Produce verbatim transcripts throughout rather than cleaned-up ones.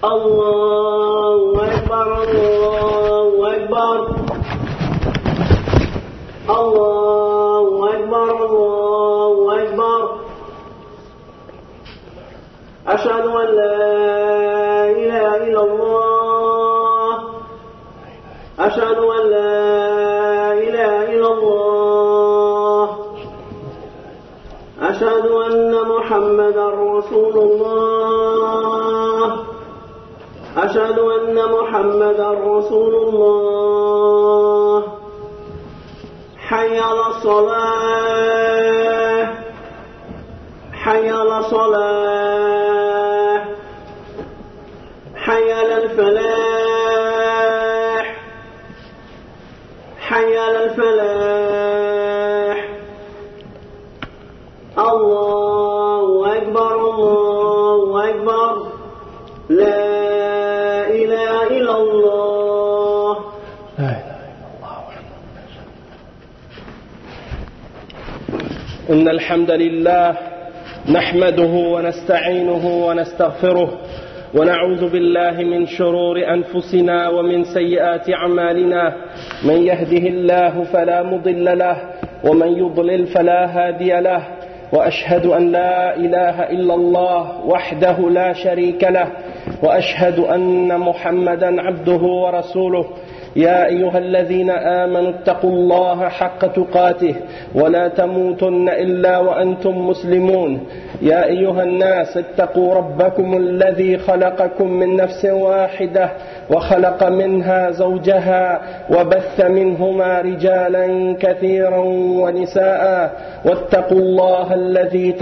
الله أكبر الله أكبر الله أكبر الله أكبر أشهد أن لا إله إلا الله أشهد أن لا إله إلا الله أشهد أن محمدا رسول الله أشهد أن محمدا رسول الله حي على الصلاة حي على الصلاة حي على الفلاح حي على الفلاح الله أكبر الله أكبر لا إله إلا الله لا إله إلا الله. إن الحمد لله نحمده ونستعينه ونستغفره ونعوذ بالله من شرور أنفسنا ومن سيئات أعمالنا. من يهده الله فلا مضل له ومن يضلل فلا هادي له، وأشهد أن لا إله إلا الله وحده لا شريك له، وأشهد أن محمدا عبده ورسوله. يا أيها الذين آمنوا اتقوا الله حق تقاته ولا تموتن إلا وأنتم مسلمون. يا أيها الناس اتقوا ربكم الذي خلقكم من نفس واحدة وخلق منها زوجها وبث منهما رجالا كثيرا ونساء، واتقوا الله الذي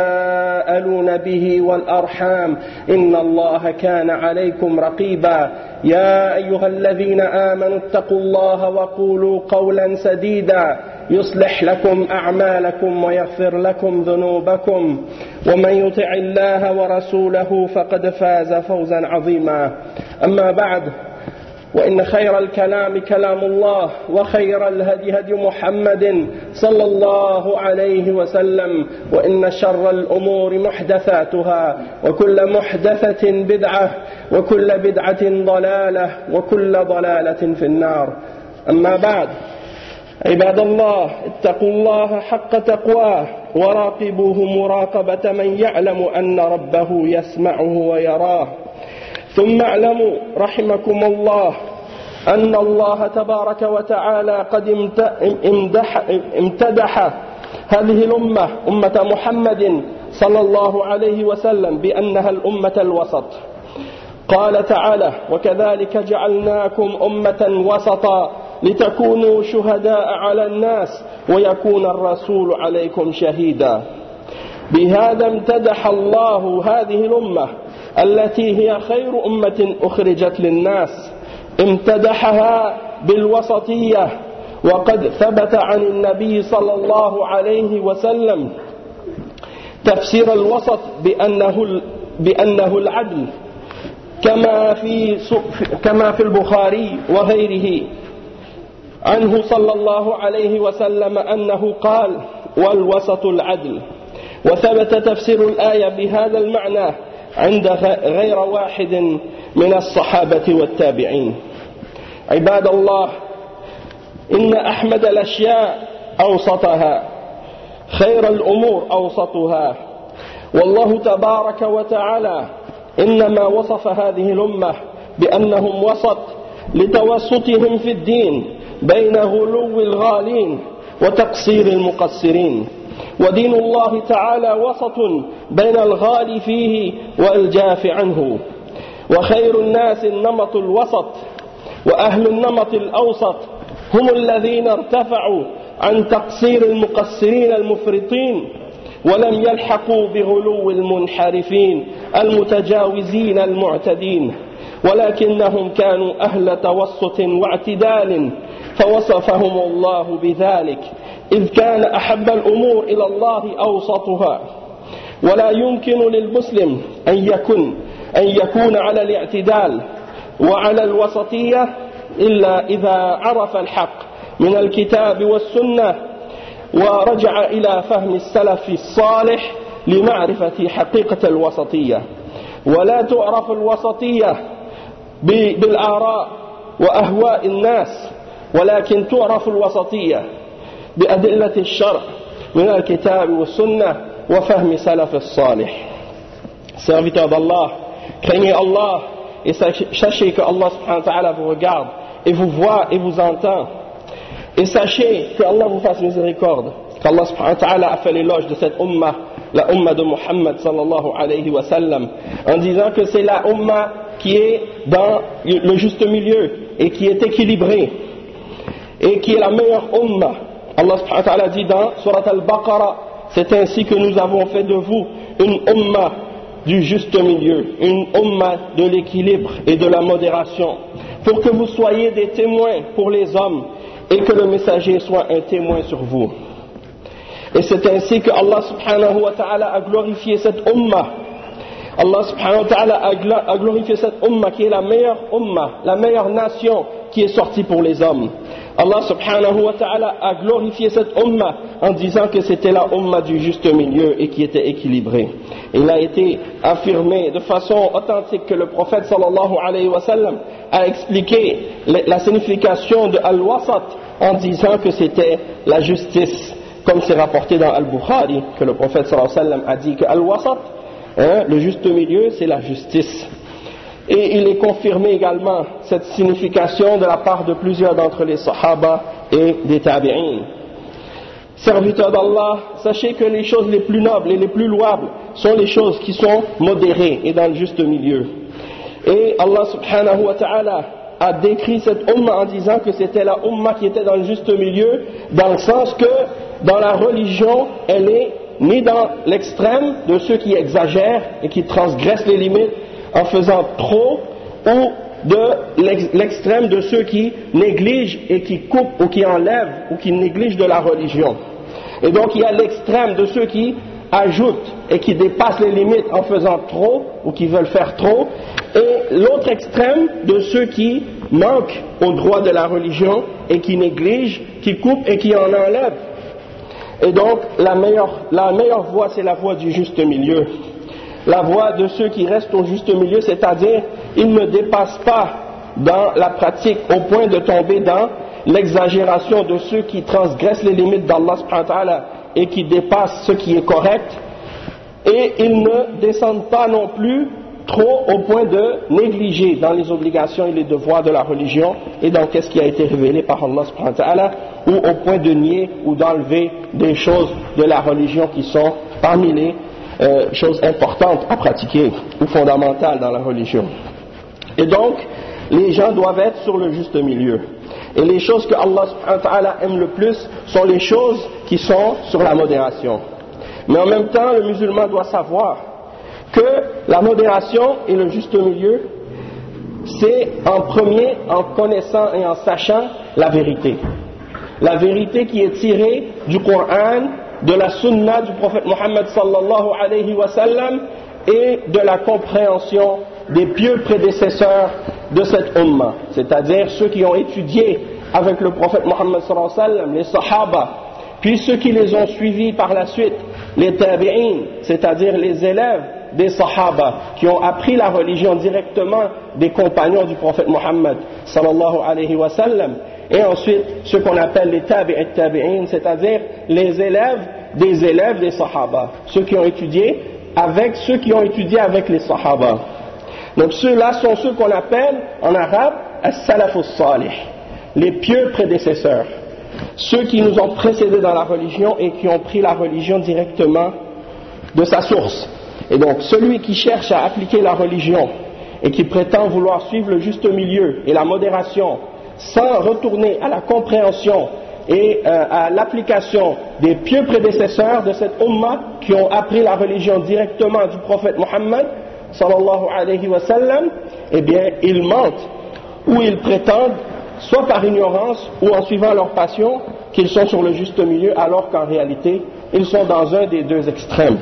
تساءلون به والأرحام إن الله كان عليكم رقيبا. يا أيها الذين آمنوا اتقوا الله وقولوا قولا سديدا يصلح لكم أعمالكم ويغفر لكم ذنوبكم، ومن يطع الله ورسوله فقد فاز فوزا عظيما. أما بعد، وإن خير الكلام كلام الله، وخير الهدي هدي محمد صلى الله عليه وسلم، وإن شر الأمور محدثاتها، وكل محدثة بدعة، وكل بدعة ضلالة، وكل ضلالة في النار. أما بعد، عباد الله، اتقوا الله حق تقواه وراقبوه مراقبة من يعلم أن ربه يسمعه ويراه. ثم اعلموا رحمكم الله أن الله تبارك وتعالى قد امتدح, امتدح هذه الأمة أمة محمد صلى الله عليه وسلم بأنها الأمة الوسط. قال تعالى: وكذلك جعلناكم أمة وسطا لتكونوا شهداء على الناس ويكون الرسول عليكم شهيدا. بهذا امتدح الله هذه الأمة التي هي خير أمة أخرجت للناس، امتدحها بالوسطية. وقد ثبت عن النبي صلى الله عليه وسلم تفسير الوسط بأنه, بأنه العدل، كما في, كما في البخاري وغيره عنه صلى الله عليه وسلم أنه قال: والوسط العدل. وثبت تفسير الآية بهذا المعنى عند غير واحد من الصحابة والتابعين. عباد الله، إن أحمد الأشياء أوسطها، خير الأمور أوسطها. والله تبارك وتعالى إنما وصف هذه الأمة بأنهم وسط لتوسطهم في الدين بين غلو الغالين وتقصير المقصرين. ودين الله تعالى وسط بين الغالي فيه والجاف عنه. وخير الناس النمط الوسط، وأهل النمط الأوسط هم الذين ارتفعوا عن تقصير المقصرين المفرطين، ولم يلحقوا بغلو المنحرفين المتجاوزين المعتدين، ولكنهم كانوا أهل توسط واعتدال، فوصفهم الله بذلك، إذ كان أحب الأمور إلى الله أوسطها. ولا يمكن للمسلم أن يكون, أن يكون على الاعتدال وعلى الوسطية إلا إذا عرف الحق من الكتاب والسنة ورجع إلى فهم السلف الصالح لمعرفة حقيقة الوسطية. ولا تعرف الوسطية بالآراء وأهواء الناس ولكن تعرف الوسطية بأدلة الشرع من الكتاب والسنة وفهم سلف الصالح. Serviteurs d'Allah, craignez Allah et sachez que Allah subhanahu wa ta'ala vous regarde et vous voit et vous entend. Et sachez que Allah vous fasse miséricorde, qu'Allah subhanahu wa ta'ala a fait l'éloge de cette ummah, la ummah de Muhammad sallallahu alayhi wa sallam, en disant que c'est la ummah qui est dans le juste milieu et qui est équilibrée et qui est la meilleure ummah. Allah subhanahu wa ta'ala dit dans Surat al-Baqarah, c'est ainsi que nous avons fait de vous une ummah du juste milieu, une ummah de l'équilibre et de la modération, pour que vous soyez des témoins pour les hommes et que le messager soit un témoin sur vous. Et c'est ainsi que Allah subhanahu wa ta'ala a glorifié cette ummah. Allah subhanahu wa ta'ala a glorifié cette ummah qui est la meilleure ummah, la meilleure nation qui est sortie pour les hommes. Allah subhanahu wa ta'ala a glorifié cette ummah en disant que c'était la ummah du juste milieu et qui était équilibrée. Il a été affirmé de façon authentique que le prophète sallallahu alayhi wa sallam a expliqué la signification de al-wasat en disant que c'était la justice, comme c'est rapporté dans al-Bukhari, que le prophète sallallahu alayhi wa sallam a dit que al-wasat, hein, le juste milieu, c'est la justice. Et il est confirmé également cette signification de la part de plusieurs d'entre les sahaba et des tabi'in. Serviteurs d'Allah, sachez que les choses les plus nobles et les plus louables sont les choses qui sont modérées et dans le juste milieu. Et Allah subhanahu wa ta'ala a décrit cette ummah en disant que c'était la ummah qui était dans le juste milieu, dans le sens que dans la religion, elle est ni dans l'extrême de ceux qui exagèrent et qui transgressent les limites en faisant trop, ou de l'extrême de ceux qui négligent et qui coupent ou qui enlèvent ou qui négligent de la religion. Et donc il y a l'extrême de ceux qui ajoutent et qui dépassent les limites en faisant trop ou qui veulent faire trop, et l'autre extrême de ceux qui manquent au droit de la religion et qui négligent, qui coupent et qui en enlèvent. Et donc la meilleure, la meilleure voie, c'est la voie du juste milieu. La voie de ceux qui restent au juste milieu, c'est-à-dire ils ne dépassent pas dans la pratique au point de tomber dans l'exagération de ceux qui transgressent les limites d'Allah subhanahu wa ta'ala et qui dépassent ce qui est correct, et ils ne descendent pas non plus trop au point de négliger dans les obligations et les devoirs de la religion et dans ce qui a été révélé par Allah subhanahu wa ta'ala, ou au point de nier ou d'enlever des choses de la religion qui sont parmi les Euh, choses importantes à pratiquer ou fondamentales dans la religion. Et donc, les gens doivent être sur le juste milieu. Et les choses que Allah subhanahu wa ta'ala aime le plus sont les choses qui sont sur la modération. Mais en même temps, le musulman doit savoir que la modération et le juste milieu, c'est en premier en connaissant et en sachant la vérité. La vérité qui est tirée du Coran, de la sunna du prophète Muhammad sallallahu alayhi wa sallam et de la compréhension des pieux prédécesseurs de cette ummah, c'est-à-dire ceux qui ont étudié avec le prophète Muhammad sallallahu alayhi wa sallam, les sahaba, puis ceux qui les ont suivis par la suite, les tabi'in, c'est-à-dire les élèves des sahaba qui ont appris la religion directement des compagnons du prophète Muhammad sallallahu alayhi wa sallam, et ensuite ceux qu'on appelle les tabi'in tabi'in, c'est-à-dire les élèves des élèves des sahaba, ceux qui ont étudié avec ceux qui ont étudié avec les sahaba. Donc ceux-là sont ceux qu'on appelle en arabe as-salafus salih, les pieux prédécesseurs, ceux qui nous ont précédés dans la religion et qui ont pris la religion directement de sa source. Et donc celui qui cherche à appliquer la religion et qui prétend vouloir suivre le juste milieu et la modération sans retourner à la compréhension et euh, à l'application des pieux prédécesseurs de cette ummah qui ont appris la religion directement du prophète Muhammad sallallahu alayhi wa sallam, eh bien ils mentent ou ils prétendent, soit par ignorance ou en suivant leur passion, qu'ils sont sur le juste milieu alors qu'en réalité ils sont dans un des deux extrêmes.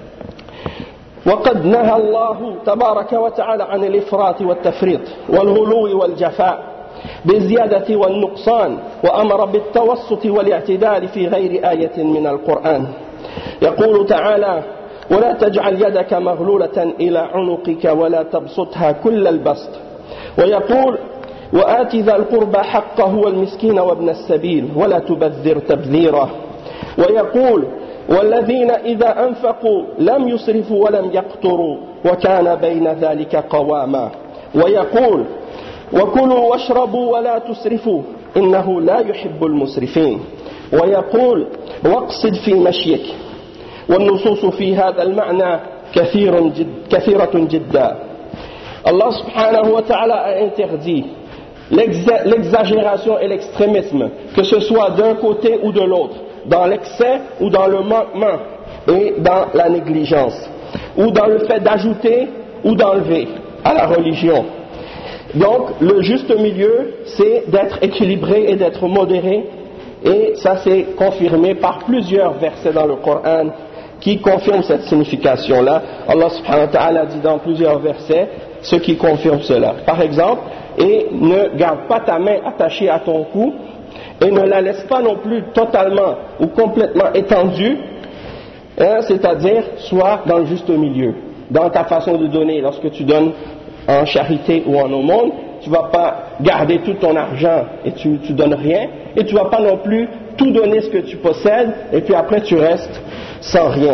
وقد نهى الله تبارك وتعالى عن الإفراط والتفريط والغلو والجفاء بالزيادة والنقصان وأمر بالتوسط والاعتدال في غير آية من القرآن. يقول تعالى: ولا تجعل يدك مغلولة إلى عنقك ولا تبسطها كل البسط ويقول وآت ذا القربى حقه والمسكين وابن السبيل ولا تبذر تبذيرا ويقول والذين إذا أنفقوا لم يسرفوا ولم يقتروا وكان بين ذلك قواما ويقول وكلوا واشربوا ولا تسرفوا إنه لا يحب المسرفين ويقول واقصد في مشيك والنصوص في هذا المعنى كثير جد كثيرة جدا. Allah subhanahu wa ta'ala a interdit l'exagération et l'extrémisme, que ce soit d'un côté ou de l'autre, dans l'excès ou dans le manquement et dans la négligence, ou dans le fait d'ajouter ou d'enlever à la religion. Donc le juste milieu, c'est d'être équilibré et d'être modéré, et ça c'est confirmé par plusieurs versets dans le Coran qui confirment cette signification-là. Allah subhanahu wa ta'ala dit dans plusieurs versets ce qui confirme cela. Par exemple, et ne garde pas ta main attachée à ton cou et ne la laisse pas non plus totalement ou complètement étendue, hein, c'est-à-dire soit dans le juste milieu. Dans ta façon de donner, lorsque tu donnes en charité ou en aumône, tu ne vas pas garder tout ton argent et tu ne donnes rien, et tu ne vas pas non plus tout donner ce que tu possèdes et puis après tu restes sans rien.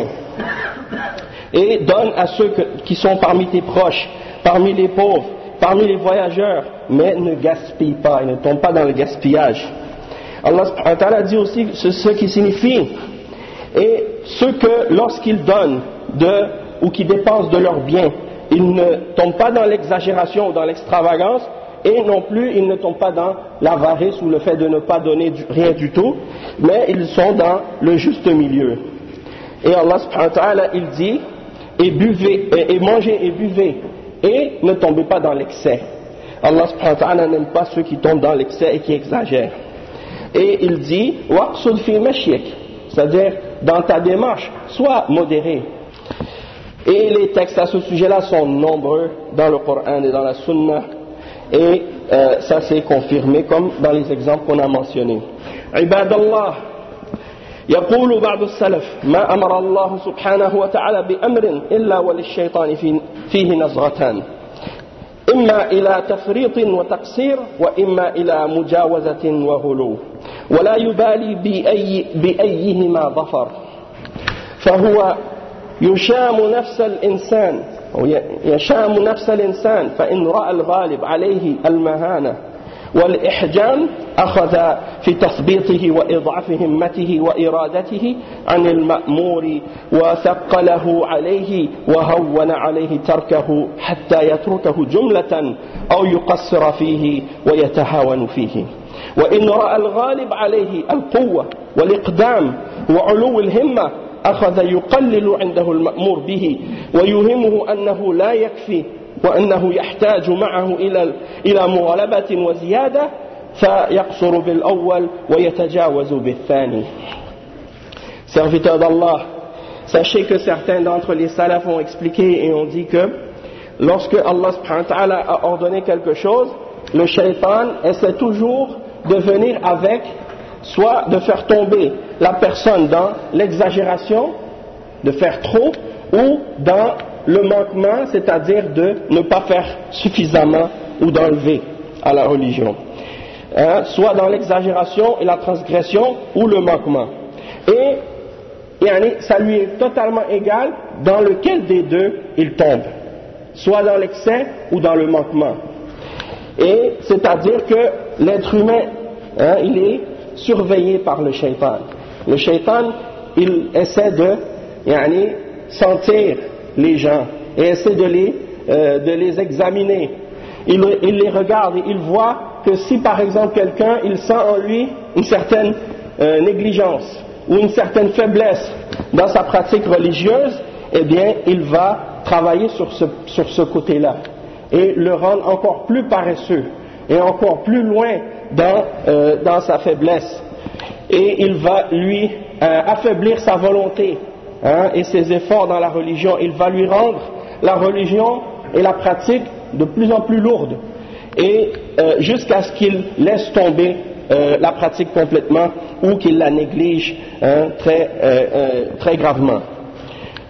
Et donne à ceux que, qui sont parmi tes proches, parmi les pauvres, parmi les voyageurs, mais ne gaspille pas et ne tombe pas dans le gaspillage. Allah subhanahu wa ta'ala dit aussi ce, ce qui signifie, et ceux que lorsqu'ils donnent de, ou qui dépensent de leurs biens, ils ne tombent pas dans l'exagération ou dans l'extravagance, et non plus ils ne tombent pas dans l'avarice ou le fait de ne pas donner du, rien du tout, mais ils sont dans le juste milieu. Et Allah subhanahu wa ta'ala il dit et buvez, et, et mangez et buvez et ne tombez pas dans l'excès. Allah subhanahu wa ta'ala n'aime pas ceux qui tombent dans l'excès et qui exagèrent. Et il dit waqsud fi mashik, c'est-à-dire dans ta démarche sois modéré. Et les textes à ce sujet-là sont nombreux dans le Coran et dans la Sunna, et euh, ça s'est confirmé comme dans les exemples qu'on a mentionnés. Ibadallah, يقول بعض السلف ما أمر الله سبحانه وتعالى بأمر إلا وللشيطان فيه نزغتان إما إلى تفريط وتقصير وإما إلى مجاوزة وغلو ولا يبالي بأي بأيهما ظفر فهو يشام نفس الإنسان أو يشام نفس الإنسان فإن رأى الغالب عليه المهانة والإحجام أخذ في تثبيطه وإضعاف همته وإرادته عن المأمور وثقله عليه وهون عليه تركه حتى يتركه جملة أو يقصر فيه ويتهاون فيه وإن رأى الغالب عليه القوة والإقدام وعلو الهمة أخذ يقلل عنده المأمور به ويوهمه أنه لا يكفي وأنه يحتاج معه إلى إلى مغالبة وزيادة فيقصر بالأول ويتجاوز بالثاني. Serviteurs d'Allah, sachez que certains d'entre les salafs ont expliqué et ont dit que lorsque Allah subhanahu wa ta'ala a ordonné quelque chose, le shaitan essaie toujours de venir avec, soit de faire tomber la personne dans l'exagération, de faire trop, ou dans le manquement, c'est-à-dire de ne pas faire suffisamment ou d'enlever à la religion. Hein, soit dans l'exagération et la transgression ou le manquement. Et, et ça lui est totalement égal dans lequel des deux il tombe, soit dans l'excès ou dans le manquement. Et c'est-à-dire que l'être humain, hein, il est surveillé par le shaitan. Le shaitan, il essaie de yani, sentir les gens et essaie de les, euh, de les examiner. Il, il les regarde et il voit que si par exemple quelqu'un il sent en lui une certaine euh, négligence ou une certaine faiblesse dans sa pratique religieuse, eh bien il va travailler sur ce, sur ce côté-là et le rendre encore plus paresseux et encore plus loin dans, euh, dans sa faiblesse, et il va lui euh, affaiblir sa volonté, hein, et ses efforts dans la religion. Il va lui rendre la religion et la pratique de plus en plus lourde, et euh, jusqu'à ce qu'il laisse tomber euh, la pratique complètement ou qu'il la néglige, hein, très, euh, euh, très gravement.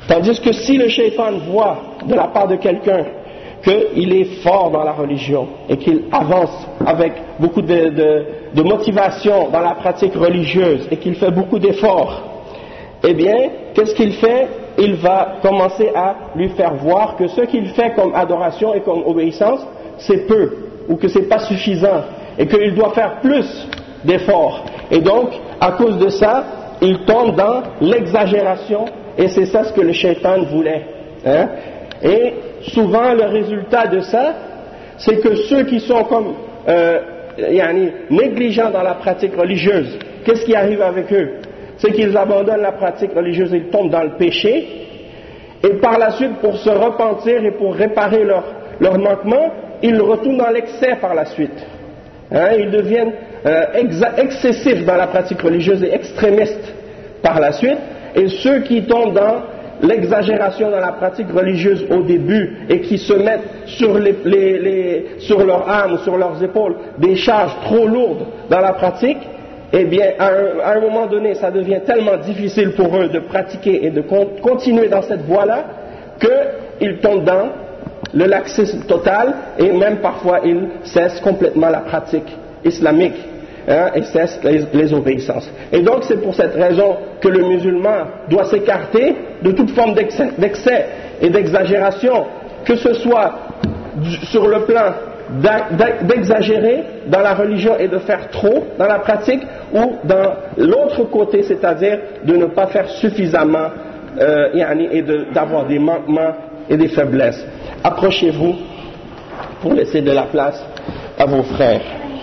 Tandis que si le shaitan voit de la part de quelqu'un qu'il est fort dans la religion et qu'il avance avec beaucoup de, de, de motivation dans la pratique religieuse et qu'il fait beaucoup d'efforts, eh bien, qu'est-ce qu'il fait? Il va commencer à lui faire voir que ce qu'il fait comme adoration et comme obéissance, c'est peu, ou que c'est pas suffisant, et qu'il doit faire plus d'efforts. Et donc, à cause de ça, il tombe dans l'exagération, et c'est ça ce que le shaitan voulait. Hein? Et souvent, le résultat de ça, c'est que ceux qui sont comme euh, yani, négligents dans la pratique religieuse, qu'est-ce qui arrive avec eux? C'est qu'ils abandonnent la pratique religieuse, ils tombent dans le péché, et par la suite, pour se repentir et pour réparer leur, leur manquement, ils retournent dans l'excès par la suite. Hein, ils deviennent euh, exa- excessifs dans la pratique religieuse et extrémistes par la suite, et ceux qui tombent dans l'exagération dans la pratique religieuse au début et qui se mettent sur, les, les, les, sur leur âme ou sur leurs épaules des charges trop lourdes dans la pratique, eh bien, à un, à un moment donné, ça devient tellement difficile pour eux de pratiquer et de con- continuer dans cette voie-là qu'ils tombent dans le laxisme total et même parfois ils cessent complètement la pratique islamique hein, et cessent les, les obéissances. Et donc, c'est pour cette raison que le musulman doit s'écarter de toute forme d'excès, d'excès et d'exagération, que ce soit du, sur le plan d'exagérer dans la religion et de faire trop dans la pratique, ou dans l'autre côté, c'est-à-dire de ne pas faire suffisamment euh, et de, d'avoir des manquements et des faiblesses. Approchez-vous pour laisser de la place à vos frères.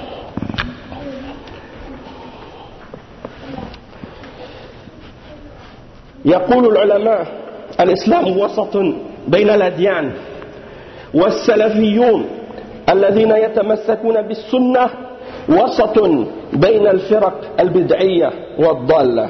يقول العلماء الإسلام وسط بين الأديان والسلفيون الذين يتمسكون بالسنة وسط بين الفرق البدعية والضالة.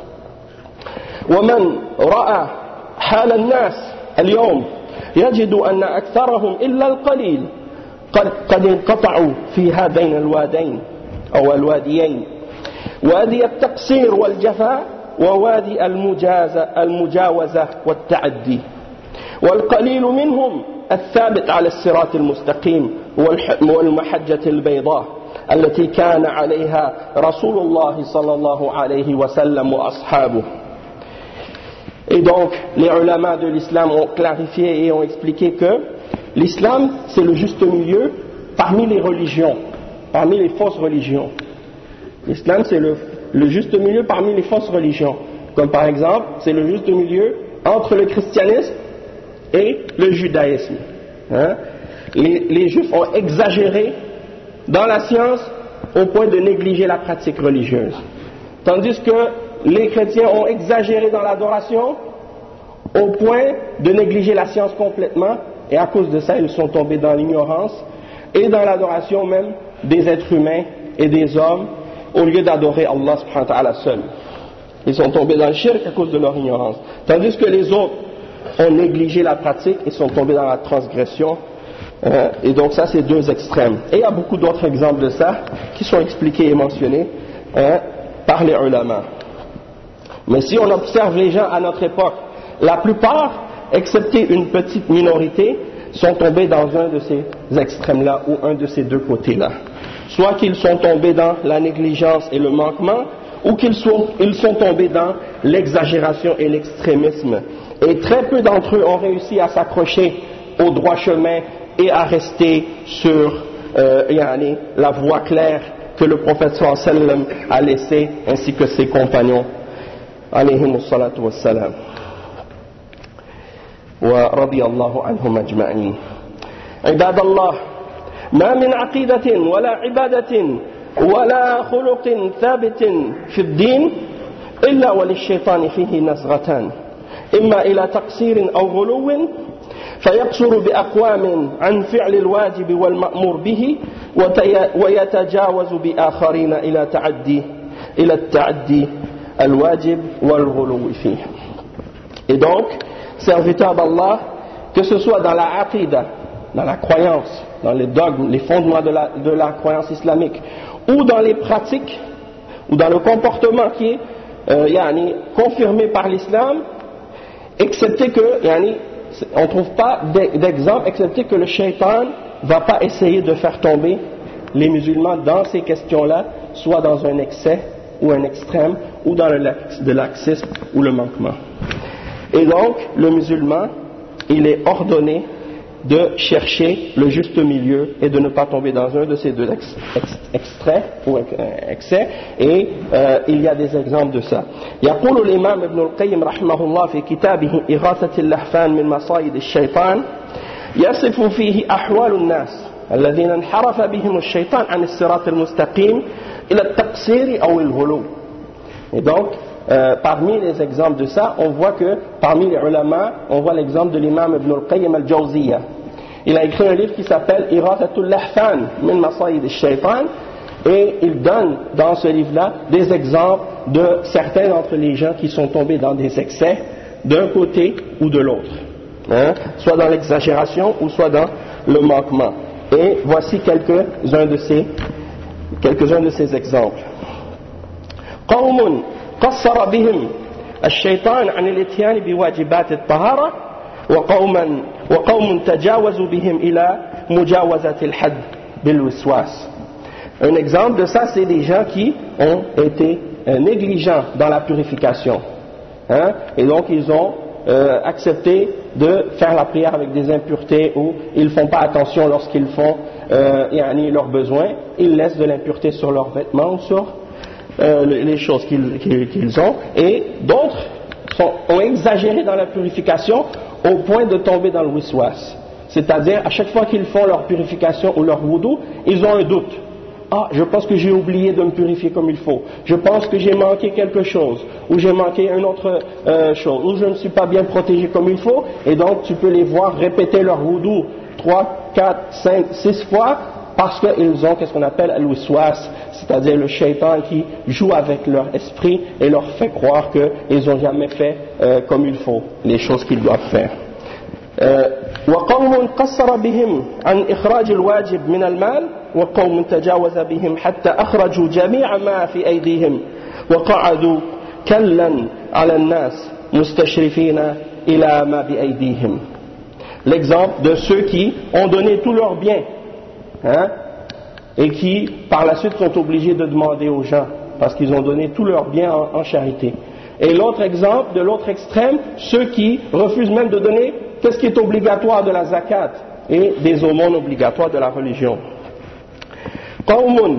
ومن رأى حال الناس اليوم يجد أن أكثرهم إلا القليل قد, قد انقطعوا في هذين الوادين أو الواديين، وادي التقصير والجفاء ووادي المجاوزة والتعدي، والقليل منهم الثابت على الصراط المستقيم والمحجة البيضاء التي كان عليها رسول الله صلى الله عليه وسلم وأصحابه. Et donc, les ulama de l'islam ont clarifié et ont expliqué que l'islam, c'est le juste milieu parmi les religions, parmi les fausses religions. L'islam, c'est le, le juste milieu parmi les fausses religions. Comme par exemple, c'est le juste milieu entre le christianisme et le judaïsme. Hein? Les, les juifs ont exagéré dans la science au point de négliger la pratique religieuse. Tandis que les chrétiens ont exagéré dans l'adoration au point de négliger la science complètement, et à cause de ça, ils sont tombés dans l'ignorance et dans l'adoration même des êtres humains et des hommes, au lieu d'adorer Allah subhanahu wa ta'ala seul. Ils sont tombés dans le shirk à cause de leur ignorance. Tandis que les autres ont négligé la pratique et sont tombés dans la transgression. Euh, et donc ça, c'est deux extrêmes. Et il y a beaucoup d'autres exemples de ça qui sont expliqués et mentionnés hein, par les ulama. Mais si on observe les gens à notre époque, la plupart, excepté une petite minorité, sont tombés dans un de ces extrêmes-là ou un de ces deux côtés-là. Soit qu'ils sont tombés dans la négligence et le manquement, ou qu'ils sont, ils sont tombés dans l'exagération et l'extrémisme. Et très peu d'entre eux ont réussi à s'accrocher au droit chemin et à rester sur euh, yani, la voie claire que le prophète sallallahu alayhi wa sallam a laissée, ainsi que ses compagnons alayhimu salatu wassalam wa radiyallahu anhum ajma'in. Ibadallah, ما من عقيدة ولا عبادة ولا خلق ثابت في الدين إلا وللشيطان فيه نزغتان، إما إلى تقصير أو غلو فيقصر بأقوام عن فعل الواجب والمأمور به ويتجاوز بآخرين إلى تعدي إلى التعدي الواجب والغلو فيه. Et donc, serviteurs d'Allah, que ce soit dans la aqidah, dans la croyance, dans les dogmes, les fondements de la, de la croyance islamique, ou dans les pratiques, ou dans le comportement qui est euh, yani, confirmé par l'islam, excepté que, yani, on ne trouve pas d'exemple, excepté que le shaitan ne va pas essayer de faire tomber les musulmans dans ces questions-là, soit dans un excès ou un extrême, ou dans le, de laxisme ou le manquement. Et donc, le musulman, il est ordonné de chercher le juste milieu et de ne pas tomber dans un de ces deux ex, ex, extraits ou excès, et euh, il y a des exemples de ça. يقول الإمام ابن القيم رحمه الله في كتابه إغاثة اللهفان من مصائد الشيطان يصف فيه أحوال الناس الذين انحرف بهم الشيطان عن الصراط المستقيم إلى التقصير أو الغلو. Et donc, Euh, parmi les exemples de ça, on voit que parmi les ulama, on voit l'exemple de l'imam Ibn al-Qayyim al-Jawziyya. Il a écrit un livre qui s'appelle Irathatul Lahfan min Masayid al-Shaytan, et il donne dans ce livre-là des exemples de certains d'entre les gens qui sont tombés dans des excès d'un côté ou de l'autre, hein, soit dans l'exagération ou soit dans le manquement. Et voici quelques-uns de ces, quelques-uns de ces exemples. قوم قصر بهم الشيطان عن الاتيان بواجبات الطهارة وقوما وقوم تجاوزوا بهم إلى مجاوزة الحد بالوسواس. Un exemple de ça, c'est des gens qui ont été euh, négligents dans la purification, hein? Et donc ils ont euh, accepté de faire la prière avec des impuretés, ou ils ne font pas attention lorsqu'ils font euh, yani, leurs besoins, ils laissent de l'impureté sur leurs vêtements ou sur Euh, les choses qu'ils, qu'ils, qu'ils ont, et d'autres sont, ont exagéré dans la purification au point de tomber dans le wiswas, c'est-à-dire à chaque fois qu'ils font leur purification ou leur wudu, ils ont un doute. Ah, je pense que j'ai oublié de me purifier comme il faut, je pense que j'ai manqué quelque chose, ou j'ai manqué une autre euh, chose, ou je ne suis pas bien protégé comme il faut, et donc tu peux les voir répéter leur wudu trois, quatre, cinq, six fois, parce qu'ils ont qu'est-ce qu'on appelle al-wiswas, c'est-à-dire le shaitan qui joue avec leur esprit et leur fait croire qu'ils n'ont jamais fait euh, comme il faut les choses qu'ils doivent faire. وقوم قصر بهم عن إخراج الواجب من المال وقوم تجاوز بهم حتى أخرجوا جميع ما في أيديهم وقعدوا كلا على الناس مستشرفين إلى ما بأيديهم. L'exemple de ceux qui ont donné tous leurs biens, hein, et qui par la suite sont obligés de demander aux gens parce qu'ils ont donné tous leurs biens en, en charité. Et l'autre exemple, de l'autre extrême, ceux qui refusent même de donner qu'est-ce qui est obligatoire de la zakat et des aumônes obligatoires de la religion. قوم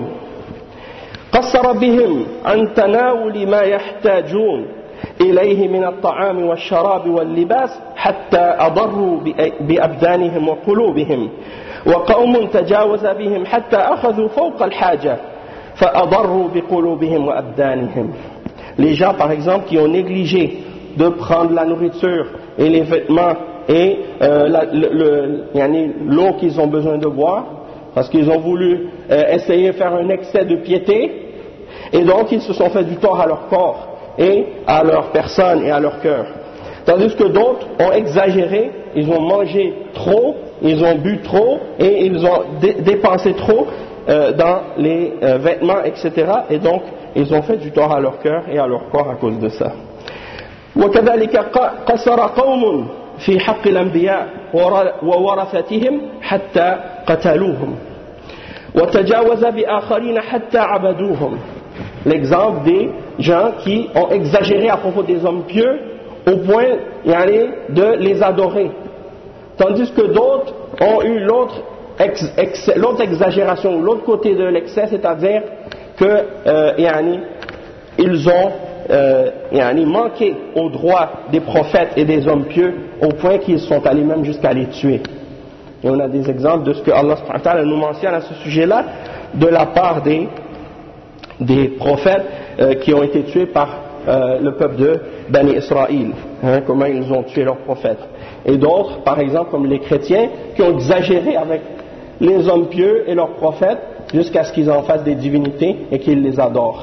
قصر بهم عن تناول ما يحتاجون إليه من الطعام والشراب واللباس حتى أضروا بأبدانهم وقلوبهم وقوم تجاوز بهم حتى أخذوا فوق الحاجة فأضروا بقلوبهم وأبدانهم. Les gens par exemple qui ont négligé de prendre la nourriture et les vêtements et euh, la, le, le, yani, l'eau qu'ils ont besoin de boire, parce qu'ils ont voulu euh, essayer de faire un excès de piété, et donc ils se sont fait du tort à leur corps et à leur personne et à leur cœur. Tandis que d'autres ont exagéré, ils ont mangé trop, ils ont bu trop et ils ont dé- dépensé trop euh, dans les euh, vêtements, et cetera. Et donc ils ont fait du tort à leur cœur et à leur corps à cause de ça. وكذلك قصر قوم في حق الأنبياء وورثتهم حتى قتلوهم وتجاوز بآخرين حتى عبدوهم. L'exemple des gens qui ont exagéré à propos des hommes pieux au point yani, de les adorer, tandis que d'autres ont eu l'autre, ex, ex, l'autre exagération, l'autre côté de l'excès, c'est-à-dire que euh, yani, ils ont euh, yani, manqué aux droits des prophètes et des hommes pieux au point qu'ils sont allés même jusqu'à les tuer. Et on a des exemples de ce que Allah subhanahu wa ta'ala nous mentionne à ce sujet-là de la part des, des prophètes euh, qui ont été tués par euh, le peuple de Bani Israël, hein, comment ils ont tué leurs prophètes. Et d'autres, par exemple comme les chrétiens, qui ont exagéré avec les hommes pieux et leurs prophètes jusqu'à ce qu'ils en fassent des divinités et qu'ils les adorent.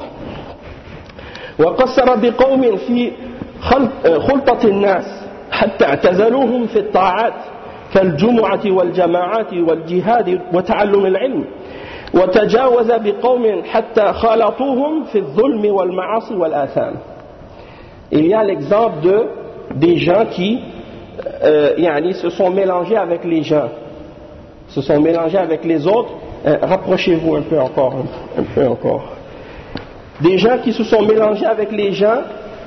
وقصر بقوم في خلطة الناس حتى اعتزلوهم في الطاعات كالجمعة والجماعات والجهاد وتعلم العلم وتجاوز بقوم حتى خالطوهم في الظلم والمعاصي والآثام. Il y a l'exemple de des gens qui euh, yani, se sont mélangés avec les gens, se sont mélangés avec les autres. Euh, rapprochez-vous un peu encore, un, un peu encore. Des gens qui se sont mélangés avec les gens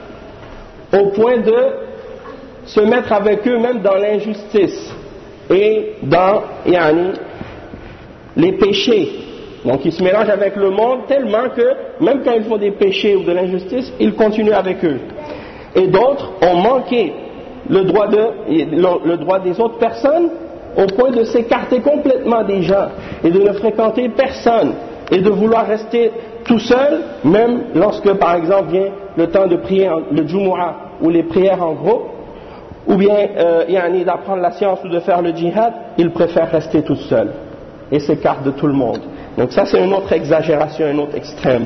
au point de se mettre avec eux même dans l'injustice et dans yani, les péchés. Donc ils se mélangent avec le monde tellement que même quand ils font des péchés ou de l'injustice, ils continuent avec eux. Et d'autres ont manqué le droit, de, le, le droit des autres personnes au point de s'écarter complètement des gens et de ne fréquenter personne et de vouloir rester tout seul, même lorsque par exemple vient le temps de prier le Jumu'ah ou les prières en groupe, ou bien euh, yani, d'apprendre la science ou de faire le djihad, ils préfèrent rester tout seul et s'écartent de tout le monde. Donc ça c'est une autre exagération, un autre extrême.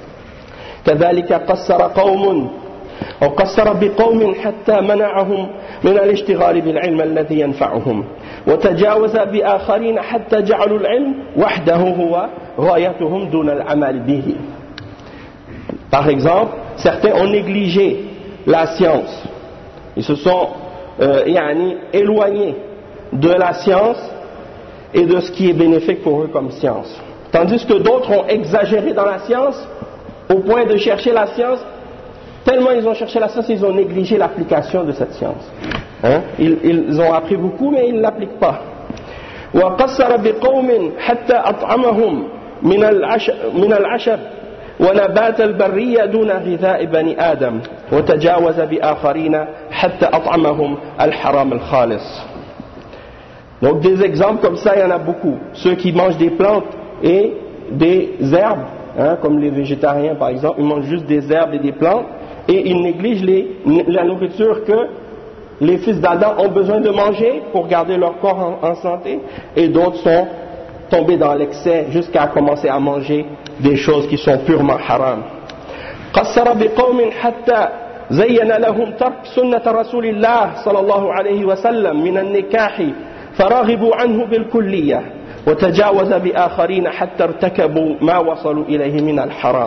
كذلك قصر قوم أو قصر بقوم حتى منعهم من الاشتغال بالعلم الذي ينفعهم وتجاوز بآخرين حتى جعلوا العلم وحده هو غايتهم دون العمل به. Par exemple, certains ont négligé la science, ils se sont euh, yani, éloignés de la science et de ce qui est bénéfique pour eux comme science, tandis que d'autres ont exagéré dans la science au point de chercher la science. Tellement ils ont cherché la science, ils ont négligé l'application de cette science. Hein? Ils, ils ont appris beaucoup, mais ils ne l'appliquent pas. وقصر بقوم حتى أطعمهم من العشب من العشب ونبات البرية دون غذاء بني آدم وتجاوز بآخرين حتى أطعمهم الحرام الخالص. Donc des exemples comme ça, il y en a beaucoup. Ceux qui mangent des plantes et des herbes, hein, comme les végétariens par exemple, ils mangent juste des herbes et des plantes. Et ils négligent les, la nourriture que les fils d'Adam ont besoin de manger pour garder leur corps en, en santé, et d'autres sont tombés dans l'excès jusqu'à commencer à manger des choses qui sont purement haram. قصر بقوم حتى زين لهم ترك سنة رسول الله صلى الله عليه وسلم من النكاح فرغبوا عنه بالكلية وتجاوز بآخرين حتى ارتكبوا ما وصلوا إليه من الحرام.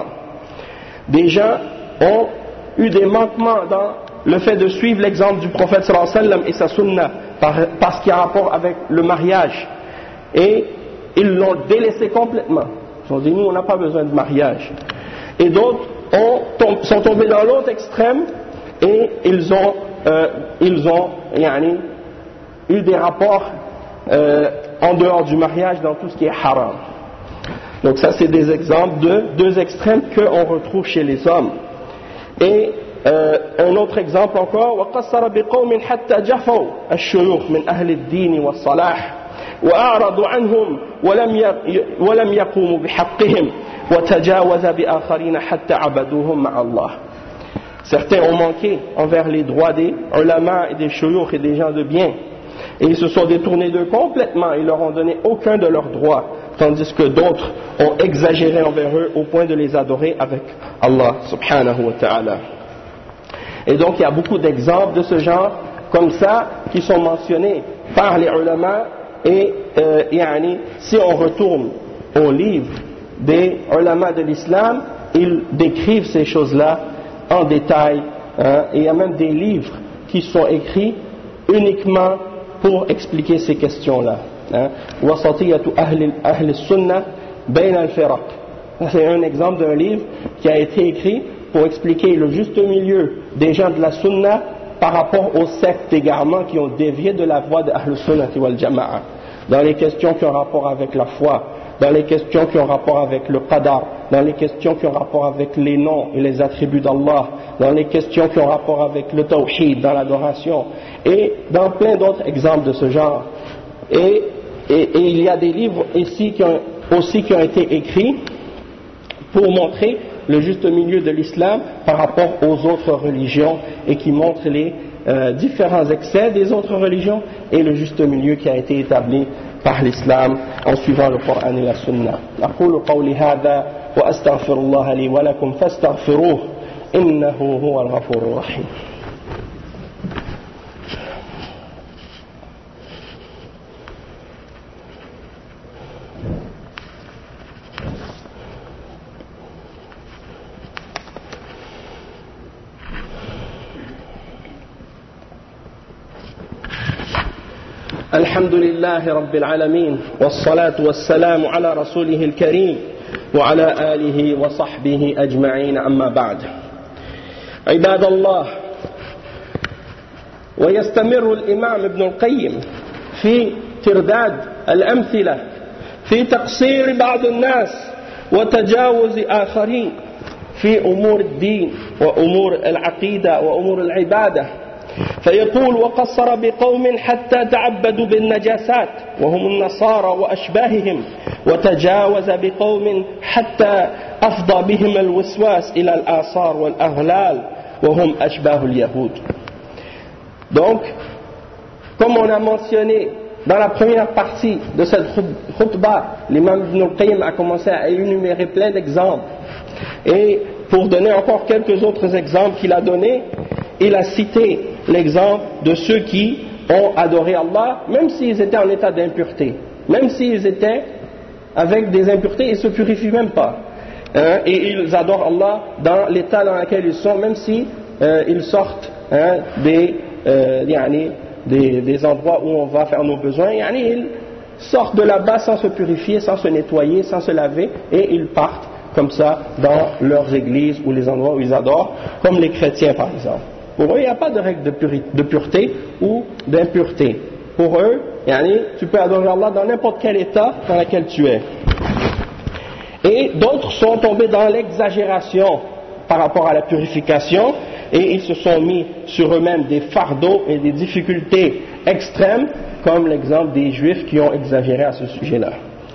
Des gens ont eu des manquements dans le fait de suivre l'exemple du prophète sallallahu alayhi wa sallam et sa sunna par, parce qu'il y a rapport avec le mariage, et ils l'ont délaissé complètement. Ils ont dit nous on n'a pas besoin de mariage, et d'autres ont, tom, sont tombés dans l'autre extrême et ils ont, euh, ils ont yani, eu des rapports euh, en dehors du mariage dans tout ce qui est haram. Donc ça c'est des exemples de deux extrêmes qu'on retrouve chez les hommes. Et euh, un autre exemple encore, وقصر بقوم حتى جفوا الشيوخ من أهل الدين والصلاح وأعرضوا عنهم ولم ولم يقوموا بحقهم وتجاوز بآخرين حتى عبدوهم مع الله. Certains ont manqué envers les droits des ulama et des shuyukh et des gens de bien, et ils se sont détournés d'eux complètement, ils leur ont donné aucun de leurs droits, tandis que d'autres ont exagéré envers eux au point de les adorer avec Allah subhanahu wa ta'ala. Et donc il y a beaucoup d'exemples de ce genre comme ça qui sont mentionnés par les ulama, et euh, yani, si on retourne au livre des ulama de l'islam, ils décrivent ces choses-là en détail, hein, et il y a même des livres qui sont écrits uniquement pour expliquer ces questions-là. Wasatiyatu Ahl Sunnah Bain al-Firaq. C'est un exemple d'un livre qui a été écrit pour expliquer le juste milieu des gens de la Sunna par rapport aux sectes d'égarement qui ont dévié de la voie de Ahl Sunnah wal Jama'a, dans les questions qui ont rapport avec la foi, dans les questions qui ont rapport avec le qadar, dans les questions qui ont rapport avec les noms et les attributs d'Allah, dans les questions qui ont rapport avec le tawhid, dans l'adoration, et dans plein d'autres exemples de ce genre. Et, et, et il y a des livres ici qui ont, aussi qui ont été écrits pour montrer le juste milieu de l'islam par rapport aux autres religions, et qui montrent les euh, différents excès des autres religions et le juste milieu qui a été établi par l'islam en suivant le Coran et la Sunna. أقول قولي هذا وأستغفر الله لي ولكم فاستغفروه إنه هو الغفور الرحيم. الحمد لله رب العالمين والصلاة والسلام على رسوله الكريم وعلى آله وصحبه أجمعين أما بعد عباد الله ويستمر الإمام ابن القيم في ترداد الأمثلة في تقصير بعض الناس وتجاوز آخرين في أمور الدين وأمور العقيدة وأمور العبادة فيقول وقصر بقوم حتى تعبدوا بالنجاسات وهم النصارى وأشباههم وتجاوز بقوم حتى أفضى بهم الوسواس إلى الآثار والأغلال وهم أشباه اليهود. Donc, comme on a mentionné dans la première partie de cette khutbah, l'imam Ibn al-Qayyim a commencé à énumérer plein d'exemples. Et pour donner encore quelques autres exemples qu'il a donnés, il a cité l'exemple de ceux qui ont adoré Allah, même s'ils étaient en état d'impureté. Même s'ils étaient avec des impuretés, ils ne se purifient même pas. Hein, et ils adorent Allah dans l'état dans lequel ils sont, même si euh, ils sortent hein, des, euh, yani, des, des endroits où on va faire nos besoins. Yani, ils sortent de là-bas sans se purifier, sans se nettoyer, sans se laver, et ils partent comme ça dans leurs églises ou les endroits où ils adorent, comme les chrétiens par exemple. Pour eux, il n'y a pas de règle de, puri- de pureté ou d'impureté. Pour eux, yani, tu peux adorer Allah dans n'importe quel état dans lequel tu es. Et d'autres sont tombés dans l'exagération par rapport à la purification et ils se sont mis sur eux-mêmes des fardeaux et des difficultés extrêmes, comme l'exemple des Juifs qui ont exagéré à ce sujet-là.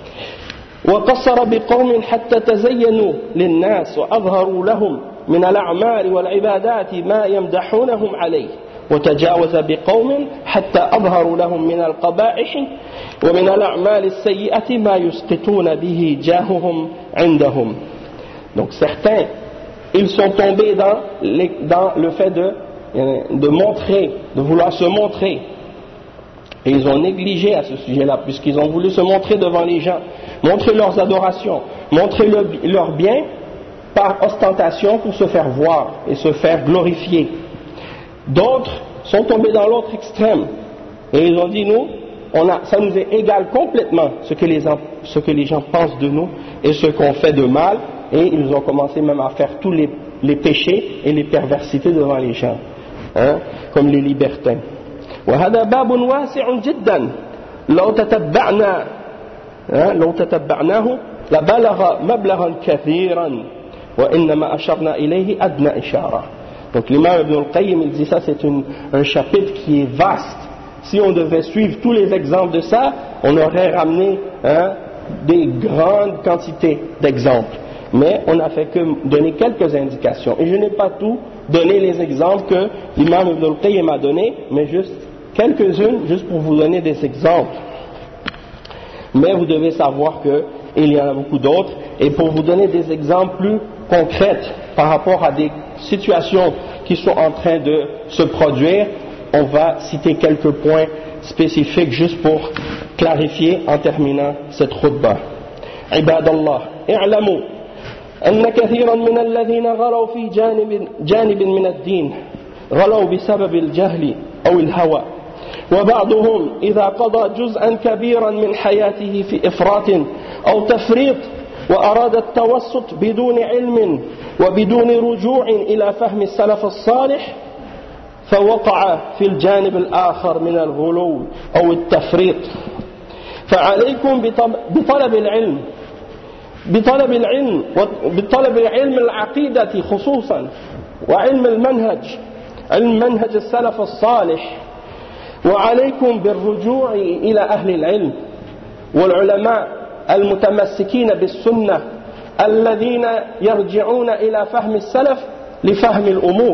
وقصر بقوم حتى تزينوا للناس وأظهروا لهم من الأعمال والعبادات ما يمدحونهم عليه وتجاوز بقوم حتى أظهروا لهم من القبائح ومن الأعمال السيئة ما يسقطون به جاههم عندهم. Donc certains, ils sont tombés dans, les, dans le fait de, de montrer, de vouloir se montrer. Et ils ont négligé à ce sujet-là, puisqu'ils ont voulu se montrer devant les gens, montrer leurs adorations, montrer le, leur bien par ostentation pour se faire voir et se faire glorifier. D'autres sont tombés dans l'autre extrême et ils ont dit nous, on a, ça nous est égal complètement ce que, les, ce que les gens pensent de nous et ce qu'on fait de mal, et ils ont commencé même à faire tous les, les péchés et les perversités devant les gens, hein, comme les libertins. وهذا باب واسع جدا لو تتبعنا لو تتبعناه لبلغ مبلغا كثيرا وإنما أشرنا إليه أدنى إشارة. Donc l'imam Ibn al-Qayyim il dit ça, c'est une, un chapitre qui est vaste. Si on devait suivre tous les exemples de ça, on aurait ramené hein, des grandes quantités d'exemples. Mais on n'a fait que donner quelques indications. Et je n'ai pas tout donné les exemples que l'imam Ibn al-Qayyim a donné, mais juste quelques-unes, juste pour vous donner des exemples. Mais vous devez savoir qu'il y en a beaucoup d'autres, et pour vous donner des exemples plus concrets par rapport à des situations qui sont en train de se produire, on va citer quelques points spécifiques juste pour clarifier en terminant cette khutbah. Ibadallah, i'lamu أن كثيرا من الذين غلوا في جانب جانب من الدين غلوا بسبب الجهل أو الهوى وبعضهم إذا قضى جزءا كبيرا من حياته في إفراط أو تفريط وأراد التوسط بدون علم وبدون رجوع إلى فهم السلف الصالح فوقع في الجانب الآخر من الغلو أو التفريط. فعليكم بطلب العلم بطلب العلم بطلب علم العقيدة خصوصا وعلم المنهج علم منهج السلف الصالح وعليكم بالرجوع إلى أهل العلم والعلماء المتمسكين بالسنة الذين يرجعون إلى فهم السلف لفهم الأمور.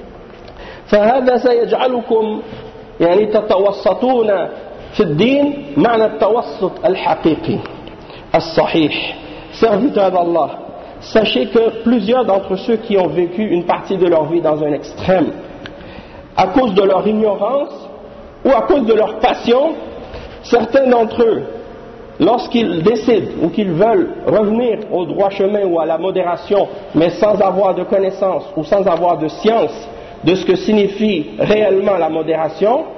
فهذا سيجعلكم يعني تتوسطون في الدين معنى التوسط الحقيقي الصحيح. Serviteurs d'Allah, sachez que plusieurs d'entre ceux qui ont vécu une partie de leur vie dans un extrême, à cause de leur ignorance ou à cause de leur passion, certains d'entre eux, lorsqu'ils décident ou qu'ils veulent revenir au droit chemin ou à la modération, mais sans avoir de connaissance ou sans avoir de science de ce que signifie réellement la modération,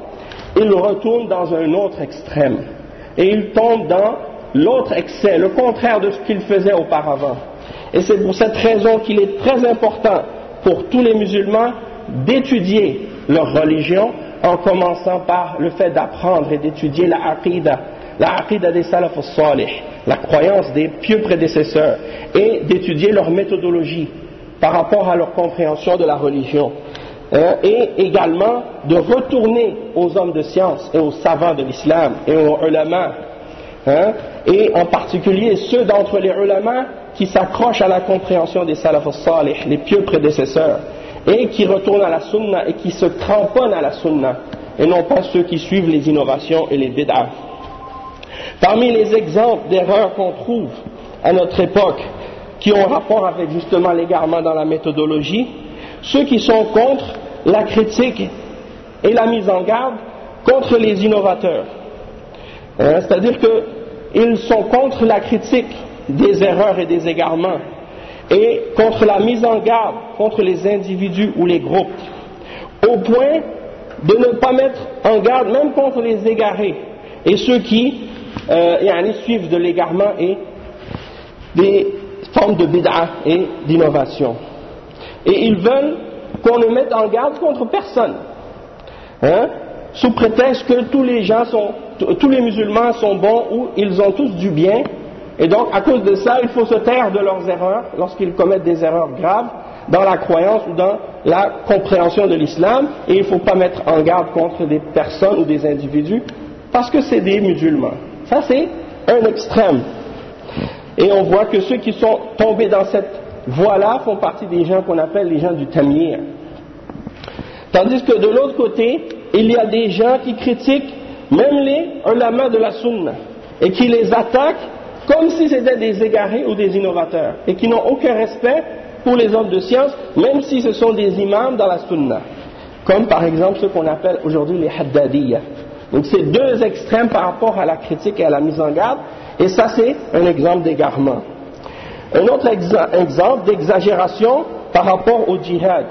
il retourne dans un autre extrême et il tombe dans l'autre excès, le contraire de ce qu'il faisait auparavant. Et c'est pour cette raison qu'il est très important pour tous les musulmans d'étudier leur religion en commençant par le fait d'apprendre et d'étudier la aqidah, la aqidah des salaf as-salih, la croyance des pieux prédécesseurs, et d'étudier leur méthodologie par rapport à leur compréhension de la religion, hein, et également de retourner aux hommes de science et aux savants de l'islam et aux ulama, hein, et en particulier ceux d'entre les ulama qui s'accrochent à la compréhension des salaf as-salih, les pieux prédécesseurs, et qui retournent à la sunna et qui se cramponnent à la sunna, et non pas ceux qui suivent les innovations et les bid'ah. Parmi les exemples d'erreurs qu'on trouve à notre époque, qui ont rapport avec justement l'égarement dans la méthodologie, ceux qui sont contre la critique et la mise en garde contre les innovateurs. Hein, c'est-à-dire qu'ils sont contre la critique des erreurs et des égarements, et contre la mise en garde contre les individus ou les groupes, au point de ne pas mettre en garde même contre les égarés et ceux qui euh, yani, suivent de l'égarement et des formes de bid'ah et d'innovation. Et ils veulent qu'on ne mette en garde contre personne, hein, sous prétexte que tous les gens sont, tous les musulmans sont bons ou ils ont tous du bien. Et donc, à cause de ça, il faut se taire de leurs erreurs lorsqu'ils commettent des erreurs graves dans la croyance ou dans la compréhension de l'islam, et il ne faut pas mettre en garde contre des personnes ou des individus parce que c'est des musulmans. Ça, c'est un extrême. Et on voit que ceux qui sont tombés dans cette voie-là font partie des gens qu'on appelle les gens du tamir. Tandis que de l'autre côté, il y a des gens qui critiquent même les ulama de la sunna et qui les attaquent comme si c'était des égarés ou des innovateurs, et qui n'ont aucun respect pour les hommes de science, même si ce sont des imams dans la sunna, comme par exemple ceux qu'on appelle aujourd'hui les haddadiyya. Donc c'est deux extrêmes par rapport à la critique et à la mise en garde, et ça c'est un exemple d'égarement. Un autre exa- exemple d'exagération par rapport au djihad,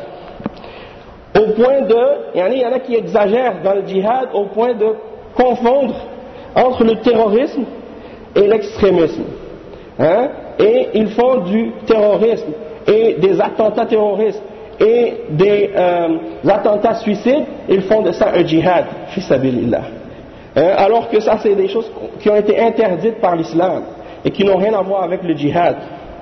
au point de, il y en a qui exagèrent dans le djihad au point de confondre entre le terrorisme et l'extrémisme, hein? Et ils font du terrorisme et des attentats terroristes et des euh, attentats suicides, ils font de ça un djihad fi sabilillah, hein? Alors que ça c'est des choses qui ont été interdites par l'islam et qui n'ont rien à voir avec le djihad.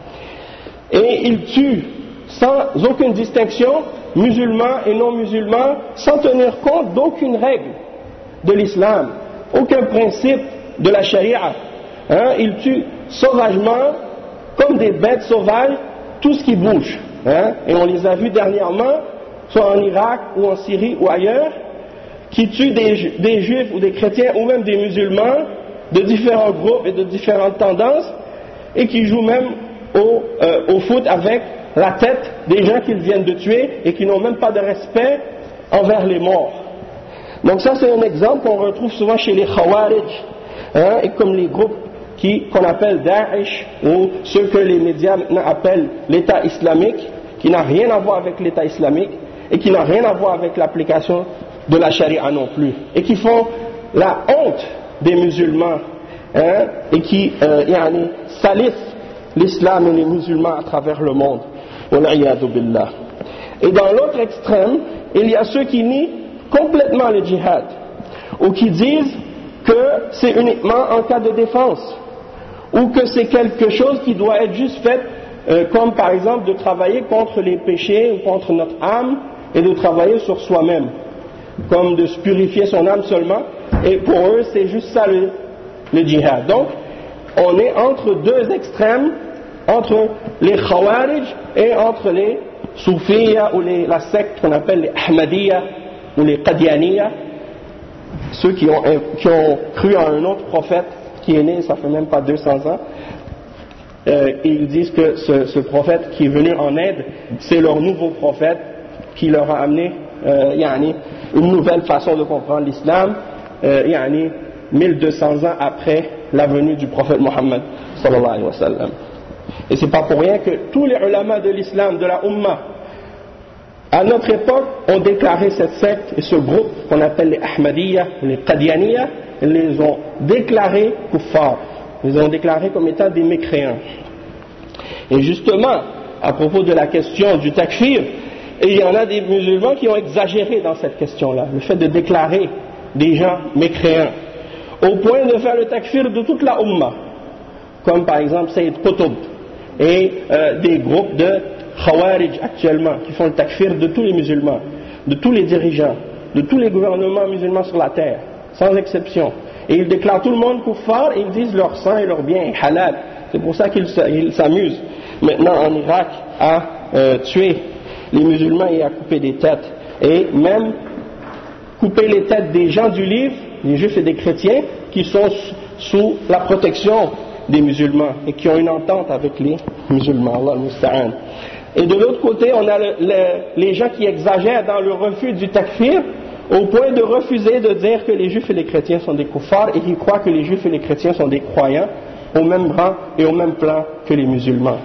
Et ils tuent sans aucune distinction musulmans et non musulmans, sans tenir compte d'aucune règle de l'islam, aucun principe de la charia. Hein, ils tuent sauvagement, comme des bêtes sauvages, tout ce qui bouge. Hein, et on les a vus dernièrement, soit en Irak ou en Syrie ou ailleurs, qui tuent des, des juifs ou des chrétiens ou même des musulmans de différents groupes et de différentes tendances, et qui jouent même au, euh, au foot avec la tête des gens qu'ils viennent de tuer et qui n'ont même pas de respect envers les morts. Donc ça c'est un exemple qu'on retrouve souvent chez les Khawarij, hein, et comme les groupes qui, qu'on appelle Daesh, ou ceux que les médias maintenant appellent l'État islamique, qui n'a rien à voir avec l'État islamique et qui n'a rien à voir avec l'application de la charia non plus, et qui font la honte des musulmans, hein, et qui euh, yani, salissent l'islam et les musulmans à travers le monde. Et dans l'autre extrême, il y a ceux qui nient complètement le djihad, ou qui disent que c'est uniquement en cas de défense, ou que c'est quelque chose qui doit être juste fait, euh, comme par exemple de travailler contre les péchés ou contre notre âme, et de travailler sur soi-même, comme de se purifier son âme seulement, et pour eux c'est juste ça le, le djihad. Donc on est entre deux extrêmes, entre les Khawarij et entre les Soufiyya ou les, la secte qu'on appelle les Ahmadiyya ou les Qadianiyya, ceux qui ont, qui ont cru à un autre prophète qui est né, ça fait même pas deux cents ans, euh, ils disent que ce, ce prophète qui est venu en aide, c'est leur nouveau prophète qui leur a amené euh, yani, une nouvelle façon de comprendre l'islam, euh, yani, mille deux cents ans après la venue du prophète Mohammed sallallahu alayhi wa sallam. Et c'est pas pour rien que tous les ulama de l'islam, de la Ummah, À notre époque, on déclarait cette secte et ce groupe qu'on appelle les Ahmadiyya, les Qadianiyya, ils les ont déclarés kuffar. Ils les ont déclarés comme étant des mécréants. Et justement, à propos de la question du takfir, il y en a des musulmans qui ont exagéré dans cette question-là, le fait de déclarer des gens mécréants, au point de faire le takfir de toute la Ummah, comme par exemple Sayyid Qutb et euh, des groupes de Khawarij actuellement qui font le takfir de tous les musulmans, de tous les dirigeants, de tous les gouvernements musulmans sur la terre, sans exception. Et ils déclarent tout le monde kuffar et ils disent leur sang et leur bien est halal. C'est pour ça qu'ils s'amusent maintenant en Irak à euh, tuer les musulmans et à couper des têtes. Et même couper les têtes des gens du livre, des juifs et des chrétiens, qui sont sous la protection des musulmans et qui ont une entente avec les musulmans. Allah al-Musta'an. Et de l'autre côté, on a le, le, les gens qui exagèrent dans le refus du takfir au point de refuser de dire que les juifs et les chrétiens sont des kuffars et qui croient que les juifs et les chrétiens sont des croyants au même rang et au même plan que les musulmans.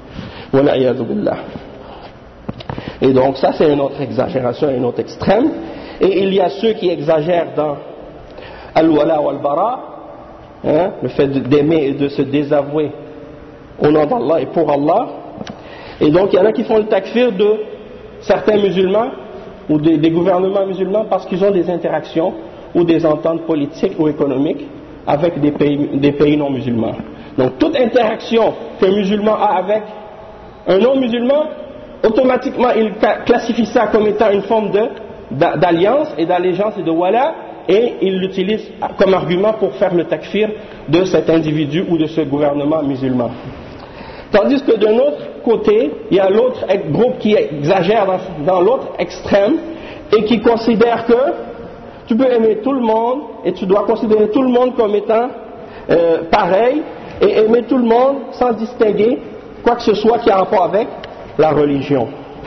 Et donc ça c'est une autre exagération, une autre extrême. Et il y a ceux qui exagèrent dans al-wala wal-bara, hein, le fait d'aimer et de se désavouer au nom d'Allah et pour Allah. Et donc il y en a qui font le takfir de certains musulmans ou des, des gouvernements musulmans parce qu'ils ont des interactions ou des ententes politiques ou économiques avec des pays, des pays non musulmans. Donc toute interaction qu'un musulman a avec un non musulman, automatiquement il classifie ça comme étant une forme de, d'alliance et d'allégeance et de wala, et il l'utilise comme argument pour faire le takfir de cet individu ou de ce gouvernement musulman. Tandis que d'un autre côté, il y a l'autre groupe qui exagère dans, dans l'autre extrême et qui considère que tu peux aimer tout le monde et tu dois considérer tout le monde comme étant euh, pareil et aimer tout le monde sans distinguer quoi que ce soit qui a rapport avec la religion.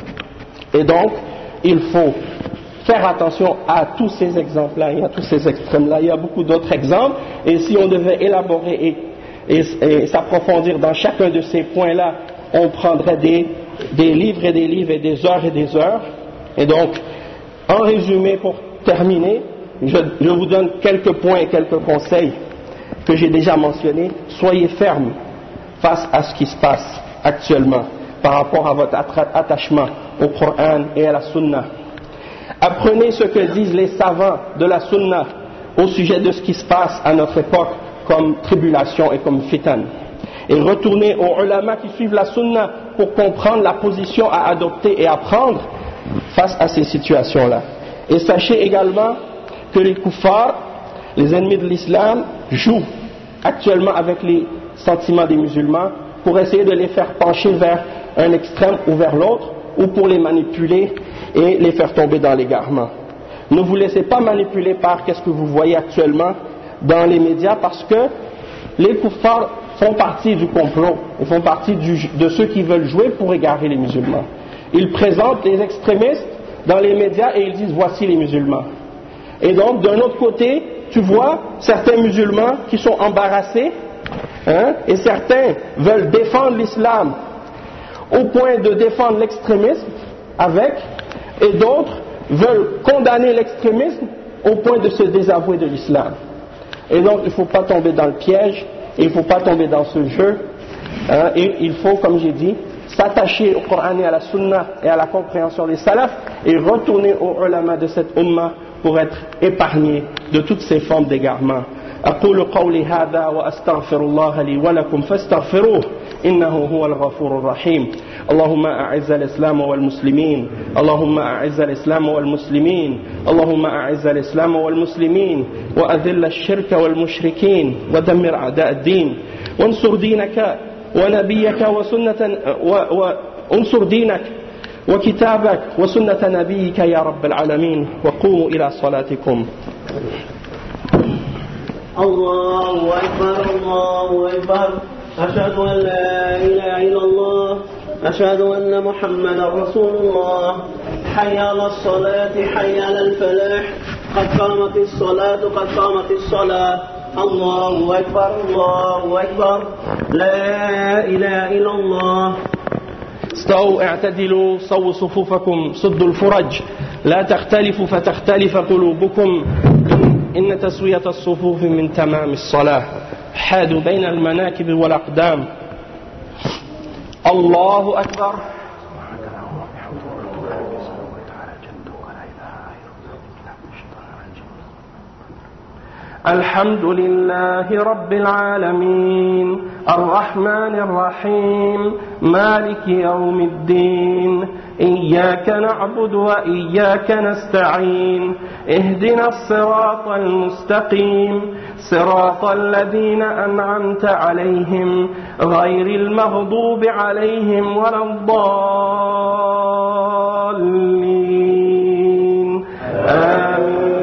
Et donc, il faut faire attention à tous ces exemples-là et à tous ces extrêmes-là. Il y a beaucoup d'autres exemples et si on devait élaborer et Et, et s'approfondir dans chacun de ces points-là, on prendrait des, des livres et des livres et des heures et des heures. Et donc, en résumé, pour terminer, je, je vous donne quelques points et quelques conseils que j'ai déjà mentionnés. Soyez fermes face à ce qui se passe actuellement par rapport à votre attachement au Coran et à la Sunna. Apprenez ce que disent les savants de la Sunna au sujet de ce qui se passe à notre époque comme tribulation et comme fitan. Et retournez aux ulama qui suivent la sunna pour comprendre la position à adopter et à prendre face à ces situations-là. Et sachez également que les kuffars, les ennemis de l'islam, jouent actuellement avec les sentiments des musulmans pour essayer de les faire pencher vers un extrême ou vers l'autre, ou pour les manipuler et les faire tomber dans l'égarement. Ne vous laissez pas manipuler par qu'est-ce que vous voyez actuellement dans les médias, parce que les kuffars font partie du complot, ils font partie du, de ceux qui veulent jouer pour égarer les musulmans. Ils présentent les extrémistes dans les médias et ils disent voici les musulmans. Et donc d'un autre côté, tu vois certains musulmans qui sont embarrassés, hein, et certains veulent défendre l'islam au point de défendre l'extrémisme avec, et d'autres veulent condamner l'extrémisme au point de se désavouer de l'islam. Et donc il ne faut pas tomber dans le piège, et il ne faut pas tomber dans ce jeu, hein, et il faut, comme j'ai dit, s'attacher au Coran et à la Sunna et à la compréhension des salafs et retourner aux ulama de cette umma pour être épargné de toutes ces formes d'égarement. أقول قولي هذا وأستغفر الله لي ولكم فاستغفروه إنه هو الغفور الرحيم. اللهم أعز الإسلام والمسلمين اللهم أعز الإسلام والمسلمين اللهم أعز الإسلام والمسلمين وأذل الشرك والمشركين ودمر أعداء الدين وانصر دينك ونبيك وسنة وانصر دينك وكتابك وسنة نبيك يا رب العالمين وقوموا إلى صلاتكم. الله أكبر الله أكبر أشهد أن لا إله إلا الله أشهد أن محمدا رسول الله حي على الصلاة حي على الفلاح قد قامت الصلاة قد قامت الصلاة الله أكبر الله أكبر لا إله إلا الله استووا اعتدلوا صووا صفوفكم سدوا الفرج لا تختلفوا فتختلف قلوبكم إن تسوية الصفوف من تمام الصلاة حادوا بين المناكب والأقدام. الله أكبر. الحمد لله رب العالمين الرحمن الرحيم مالك يوم الدين إياك نعبد وإياك نستعين اهدنا الصراط المستقيم صراط الذين أنعمت عليهم غير المغضوب عليهم ولا الضالين آمين.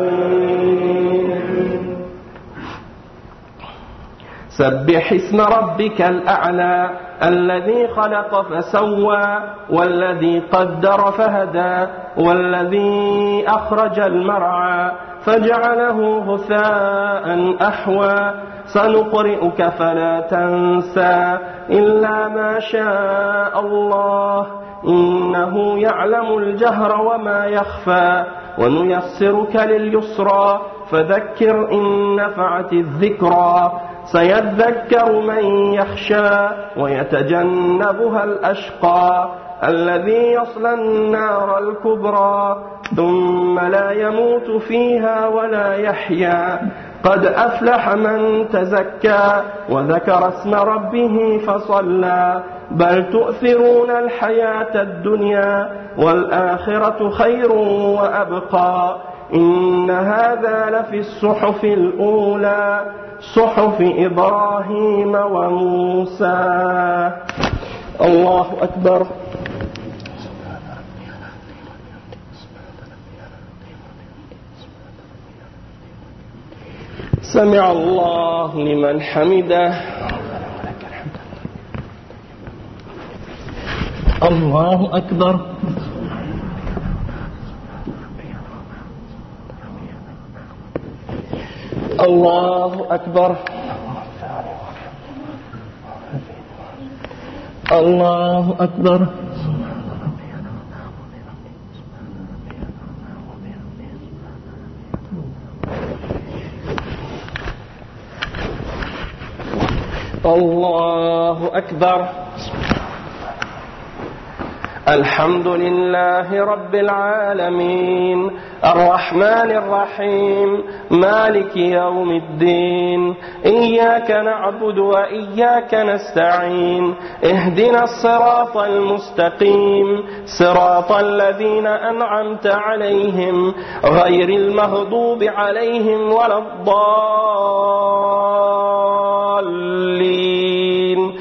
سبح اسم ربك الأعلى الذي خلق فسوى والذي قدر فهدى والذي أخرج المرعى فجعله غثاء أحوى سنقرئك فلا تنسى إلا ما شاء الله إنه يعلم الجهر وما يخفى ونيسرك لليسرى فذكر إن نفعت الذكرى سيذكر من يخشى ويتجنبها الأشقى الذي يصلى النار الكبرى ثم لا يموت فيها ولا يحيا قد أفلح من تزكى وذكر اسم ربه فصلى بل تؤثرون الحياة الدنيا والآخرة خير وأبقى إن هذا لفي الصحف الأولى صحف إبراهيم وموسى. الله أكبر. سمع الله لمن حمده. الله أكبر. الله أكبر. الله أكبر. الله أكبر. الحمد لله رب العالمين الرحمن الرحيم مالك يوم الدين إياك نعبد وإياك نستعين اهدنا الصراط المستقيم صراط الذين أنعمت عليهم غير المغضوب عليهم ولا الضالين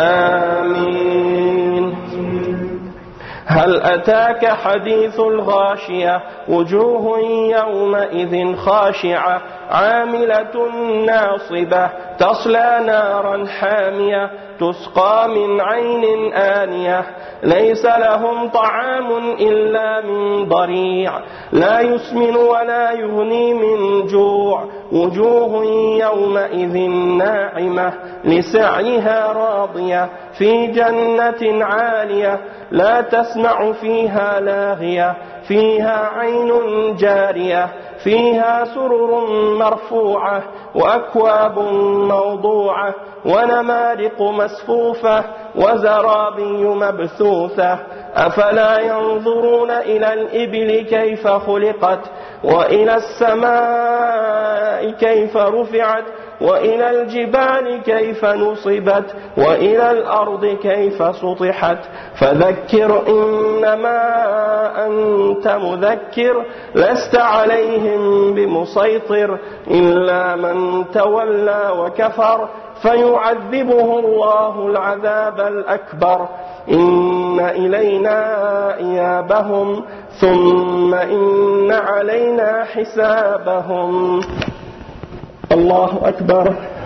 آمين. هل أتاك حديث الغاشية وجوه يومئذ خاشعة عاملة ناصبة تصلى نارا حامية تسقى من عين آنية ليس لهم طعام إلا من ضريع لا يسمن ولا يغني من جوع وجوه يومئذ ناعمة لسعيها راضية في جنة عالية لا تسمع فيها لاغية فيها عين جارية فيها سرر مرفوعة وأكواب موضوعة ونمارق مسفوفة وزرابي مبثوثة أفلا ينظرون إلى الإبل كيف خلقت وإلى السماء كيف رفعت وإلى الجبال كيف نصبت وإلى الأرض كيف سطحت فذكر إنما أنت مذكر لست عليهم بمسيطر إلا من تولى وكفر فيعذبه الله العذاب الأكبر إن إلينا إيابهم ثم إن علينا حسابهم. الله أكبر.